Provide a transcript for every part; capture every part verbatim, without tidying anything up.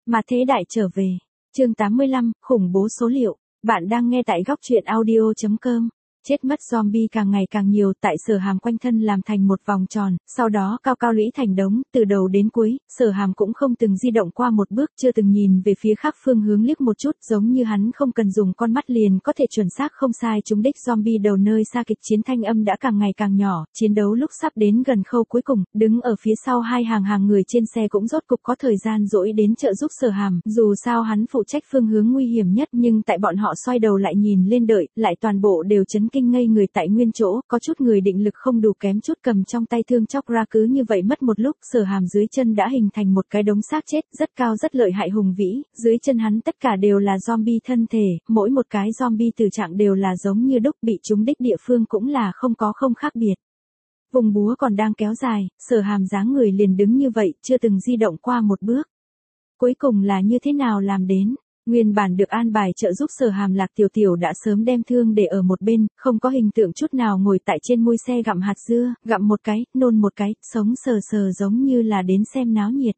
Mà thế đại trở về. Chương tám mươi lăm, khủng bố số liệu. Bạn đang nghe tại góc truyện audio chấm com. Chết mất zombie càng ngày càng nhiều, tại Sở Hàm quanh thân làm thành một vòng tròn, sau đó cao cao lũy thành đống, từ đầu đến cuối, Sở Hàm cũng không từng di động qua một bước, chưa từng nhìn về phía khác phương hướng liếc một chút, giống như hắn không cần dùng con mắt liền có thể chuẩn xác không sai trúng đích zombie đầu nơi xa. Kịch chiến thanh âm đã càng ngày càng nhỏ, chiến đấu lúc sắp đến gần khâu cuối cùng, đứng ở phía sau hai hàng hàng người trên xe cũng rốt cục có thời gian rỗi đến trợ giúp Sở Hàm, dù sao hắn phụ trách phương hướng nguy hiểm nhất, nhưng tại bọn họ xoay đầu lại nhìn lên đợi, lại toàn bộ đều chấn kinh ngây người tại nguyên chỗ, có chút người định lực không đủ kém chút cầm trong tay thương chóc ra, cứ như vậy mất một lúc, Sở Hàm dưới chân đã hình thành một cái đống xác chết, rất cao rất lợi hại hùng vĩ, dưới chân hắn tất cả đều là zombie thân thể, mỗi một cái zombie tử trạng đều là giống như đúc, bị trúng đích địa phương cũng là không có không khác biệt. Vùng búa còn đang kéo dài, Sở Hàm dáng người liền đứng như vậy, chưa từng di động qua một bước. Cuối cùng là như thế nào làm đến? Nguyên bản được an bài trợ giúp Sở Hàm Lạc Tiểu Tiểu đã sớm đem thương để ở một bên, không có hình tượng chút nào ngồi tại trên mui xe gặm hạt dưa, gặm một cái, nôn một cái, sống sờ sờ giống như là đến xem náo nhiệt.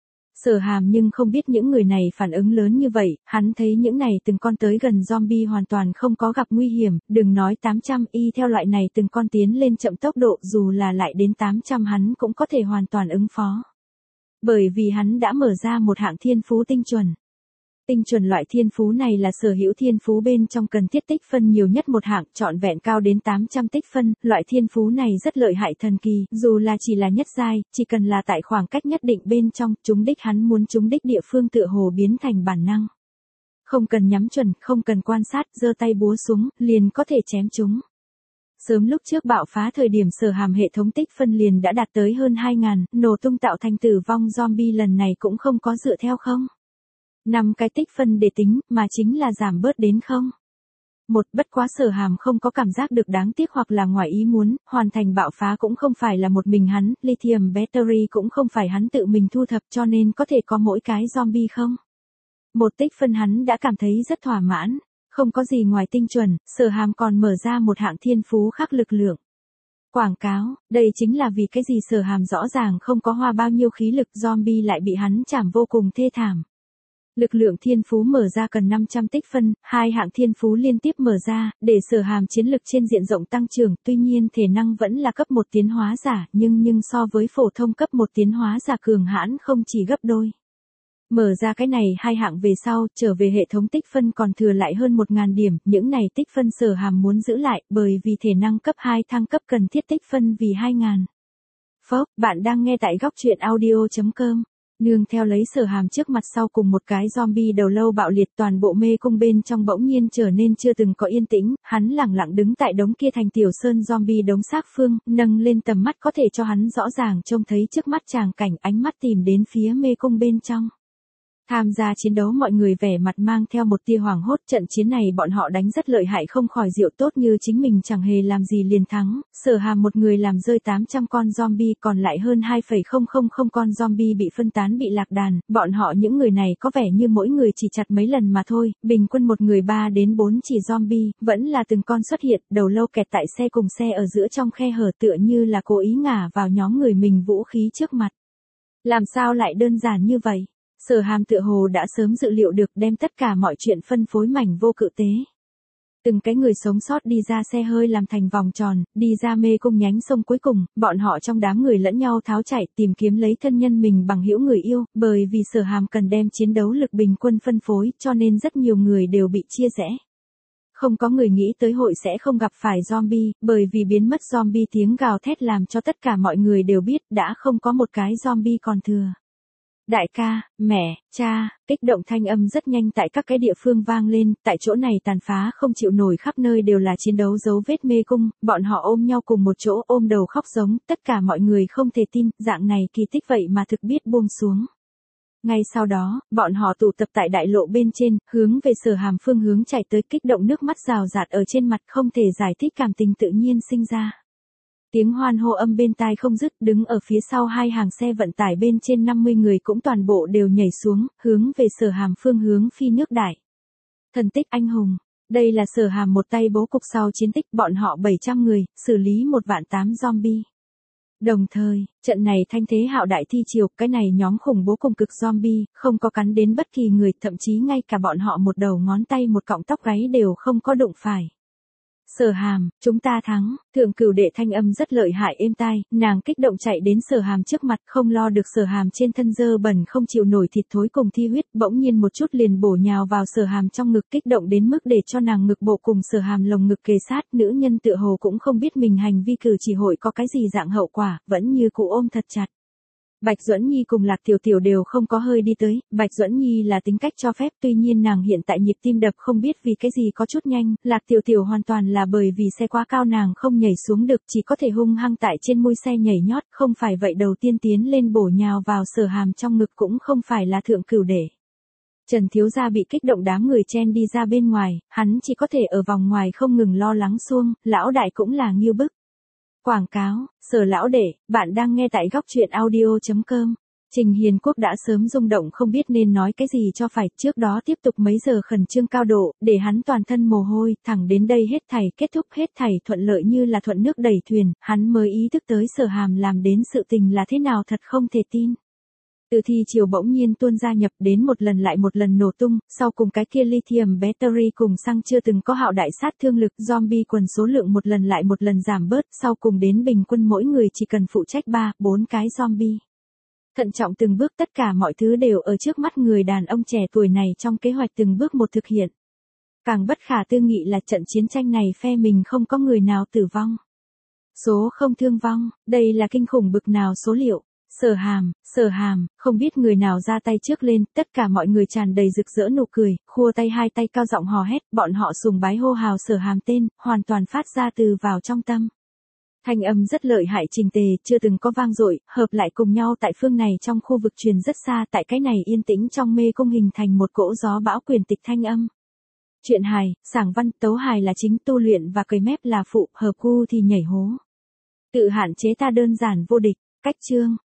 Sở Hàm nhưng không biết những người này phản ứng lớn như vậy, hắn thấy những này từng con tới gần zombie hoàn toàn không có gặp nguy hiểm, đừng nói tám trăm y theo loại này từng con tiến lên chậm tốc độ, dù là lại đến tám trăm hắn cũng có thể hoàn toàn ứng phó. Bởi vì hắn đã mở ra một hạng thiên phú tinh chuẩn. Tinh chuẩn loại thiên phú này là sở hữu thiên phú bên trong cần thiết tích phân nhiều nhất một hạng, trọn vẹn cao đến tám trăm tích phân, loại thiên phú này rất lợi hại thần kỳ, dù là chỉ là nhất giai, chỉ cần là tại khoảng cách nhất định bên trong, trúng đích hắn muốn trúng đích địa phương tựa hồ biến thành bản năng. Không cần nhắm chuẩn, không cần quan sát, giơ tay búa súng, liền có thể chém chúng. Sớm lúc trước bạo phá thời điểm Sở Hàm hệ thống tích phân liền đã đạt tới hơn hai ngàn, nổ tung tạo thành tử vong zombie lần này cũng không có dựa theo không. năm cái tích phân để tính, mà chính là giảm bớt đến không. Một, bất quá Sở Hàm không có cảm giác được đáng tiếc hoặc là ngoài ý muốn, hoàn thành bạo phá cũng không phải là một mình hắn, lithium battery cũng không phải hắn tự mình thu thập, cho nên có thể có mỗi cái zombie không. Một tích phân hắn đã cảm thấy rất thỏa mãn, không có gì ngoài tinh chuẩn, Sở Hàm còn mở ra một hạng thiên phú khác lực lượng. Quảng cáo, đây chính là vì cái gì Sở Hàm rõ ràng không có hoa bao nhiêu khí lực, zombie lại bị hắn chảm vô cùng thê thảm. Lực lượng thiên phú mở ra cần năm trăm tích phân, hai hạng thiên phú liên tiếp mở ra, để Sở Hàm chiến lực trên diện rộng tăng trưởng, tuy nhiên thể năng vẫn là cấp một tiến hóa giả, nhưng nhưng so với phổ thông cấp một tiến hóa giả cường hãn không chỉ gấp đôi. Mở ra cái này hai hạng về sau, trở về hệ thống tích phân còn thừa lại hơn một ngàn điểm, những này tích phân Sở Hàm muốn giữ lại, bởi vì thể năng cấp hai thăng cấp cần thiết tích phân vì hai ngàn. Phốc, bạn đang nghe tại góc truyện audio chấm com. Nương theo lấy Sở Hàm trước mặt sau cùng một cái zombie đầu lâu bạo liệt, toàn bộ mê cung bên trong bỗng nhiên trở nên chưa từng có yên tĩnh, hắn lẳng lặng đứng tại đống kia thành tiểu sơn zombie đống xác phương, nâng lên tầm mắt có thể cho hắn rõ ràng trông thấy trước mắt tràng cảnh, ánh mắt tìm đến phía mê cung bên trong. Tham gia chiến đấu mọi người vẻ mặt mang theo một tia hoảng hốt, trận chiến này bọn họ đánh rất lợi hại không khỏi rượu tốt như chính mình chẳng hề làm gì liền thắng, Sở Hàm một người làm rơi tám trăm con zombie, còn lại hơn hai phẩy không không không con zombie bị phân tán bị lạc đàn, bọn họ những người này có vẻ như mỗi người chỉ chặt mấy lần mà thôi, bình quân một người ba đến bốn chỉ zombie, vẫn là từng con xuất hiện, đầu lâu kẹt tại xe cùng xe ở giữa trong khe hở tựa như là cố ý ngả vào nhóm người mình vũ khí trước mặt. Làm sao lại đơn giản như vậy? Sở Hàm tựa hồ đã sớm dự liệu được, đem tất cả mọi chuyện phân phối mảnh vô cự tế. Từng cái người sống sót đi ra xe hơi làm thành vòng tròn, đi ra mê cung nhánh sông cuối cùng, bọn họ trong đám người lẫn nhau tháo chạy tìm kiếm lấy thân nhân mình bằng hữu người yêu, bởi vì Sở Hàm cần đem chiến đấu lực bình quân phân phối, cho nên rất nhiều người đều bị chia rẽ. Không có người nghĩ tới hội sẽ không gặp phải zombie, bởi vì biến mất zombie tiếng gào thét làm cho tất cả mọi người đều biết đã không có một cái zombie còn thừa. Đại ca, mẹ, cha, kích động thanh âm rất nhanh tại các cái địa phương vang lên, tại chỗ này tàn phá không chịu nổi, khắp nơi đều là chiến đấu dấu vết mê cung, bọn họ ôm nhau cùng một chỗ ôm đầu khóc giống, tất cả mọi người không thể tin, dạng này kỳ tích vậy mà thực biết buông xuống. Ngay sau đó, bọn họ tụ tập tại đại lộ bên trên, hướng về Sở Hàm phương hướng chạy tới, kích động nước mắt rào rạt ở trên mặt, không thể giải thích cảm tình tự nhiên sinh ra. Tiếng hoan hô âm bên tai không dứt, đứng ở phía sau hai hàng xe vận tải bên trên năm mươi người cũng toàn bộ đều nhảy xuống, hướng về Sở Hàm phương hướng phi nước đại. Thần tích anh hùng, đây là Sở Hàm một tay bố cục sau chiến tích, bọn họ bảy trăm người, xử lý một vạn tám zombie. Đồng thời, trận này thanh thế hạo đại thi triều, cái này nhóm khủng bố cùng cực zombie, không có cắn đến bất kỳ người, thậm chí ngay cả bọn họ một đầu ngón tay một cọng tóc gáy đều không có đụng phải. Sở Hàm, chúng ta thắng, Thượng Cửu Đệ thanh âm rất lợi hại êm tai, nàng kích động chạy đến Sở Hàm trước mặt, không lo được Sở Hàm trên thân dơ bẩn không chịu nổi thịt thối cùng thi huyết, bỗng nhiên một chút liền bổ nhào vào Sở Hàm trong ngực, kích động đến mức để cho nàng ngực bộ cùng Sở Hàm lồng ngực kề sát, nữ nhân tựa hồ cũng không biết mình hành vi cử chỉ hội có cái gì dạng hậu quả, vẫn như cũ ôm thật chặt. Bạch Duẫn Nhi cùng Lạc Tiểu Tiểu đều không có hơi đi tới, Bạch Duẫn Nhi là tính cách cho phép, tuy nhiên nàng hiện tại nhịp tim đập không biết vì cái gì có chút nhanh, Lạc Tiểu Tiểu hoàn toàn là bởi vì xe quá cao nàng không nhảy xuống được, chỉ có thể hung hăng tại trên mui xe nhảy nhót, không phải vậy đầu tiên tiến lên bổ nhào vào Sở Hàm trong ngực cũng không phải là Thượng Cửu Đệ. Trần thiếu gia bị kích động đám người chen đi ra bên ngoài, hắn chỉ có thể ở vòng ngoài không ngừng lo lắng xuông, lão đại cũng là nghiêu bức. Quảng cáo, Sở lão đệ, bạn đang nghe tại góc truyện audio chấm com. Trình Hiền Quốc đã sớm rung động không biết nên nói cái gì cho phải, trước đó tiếp tục mấy giờ khẩn trương cao độ, để hắn toàn thân mồ hôi, thẳng đến đây hết thảy kết thúc hết thảy thuận lợi như là thuận nước đẩy thuyền, hắn mới ý thức tới Sở Hàm làm đến sự tình là thế nào thật không thể tin. Từ thi chiều bỗng nhiên tuôn ra nhập đến một lần lại một lần nổ tung, sau cùng cái kia lithium battery cùng xăng chưa từng có hạo đại sát thương lực, zombie quần số lượng một lần lại một lần giảm bớt, sau cùng đến bình quân mỗi người chỉ cần phụ trách ba, bốn cái zombie. Thận trọng từng bước tất cả mọi thứ đều ở trước mắt người đàn ông trẻ tuổi này trong kế hoạch từng bước một thực hiện. Càng bất khả tư nghị là trận chiến tranh này phe mình không có người nào tử vong. Số không thương vong, đây là kinh khủng bực nào số liệu. Sở Hàm, Sở Hàm, không biết người nào ra tay trước lên, tất cả mọi người tràn đầy rực rỡ nụ cười, khua tay hai tay cao giọng hò hét, bọn họ sùng bái hô hào Sở Hàm tên, hoàn toàn phát ra từ vào trong tâm. Thanh âm rất lợi hại trình tề, chưa từng có vang dội, hợp lại cùng nhau tại phương này trong khu vực truyền rất xa, tại cái này yên tĩnh trong mê cung hình thành một cỗ gió bão quyền tịch thanh âm. Truyện hài, sảng văn, tấu hài là chính, tu luyện và cười mép là phụ, hợp cu thì nhảy hố. Tự hạn chế ta đơn giản vô địch, cách chương.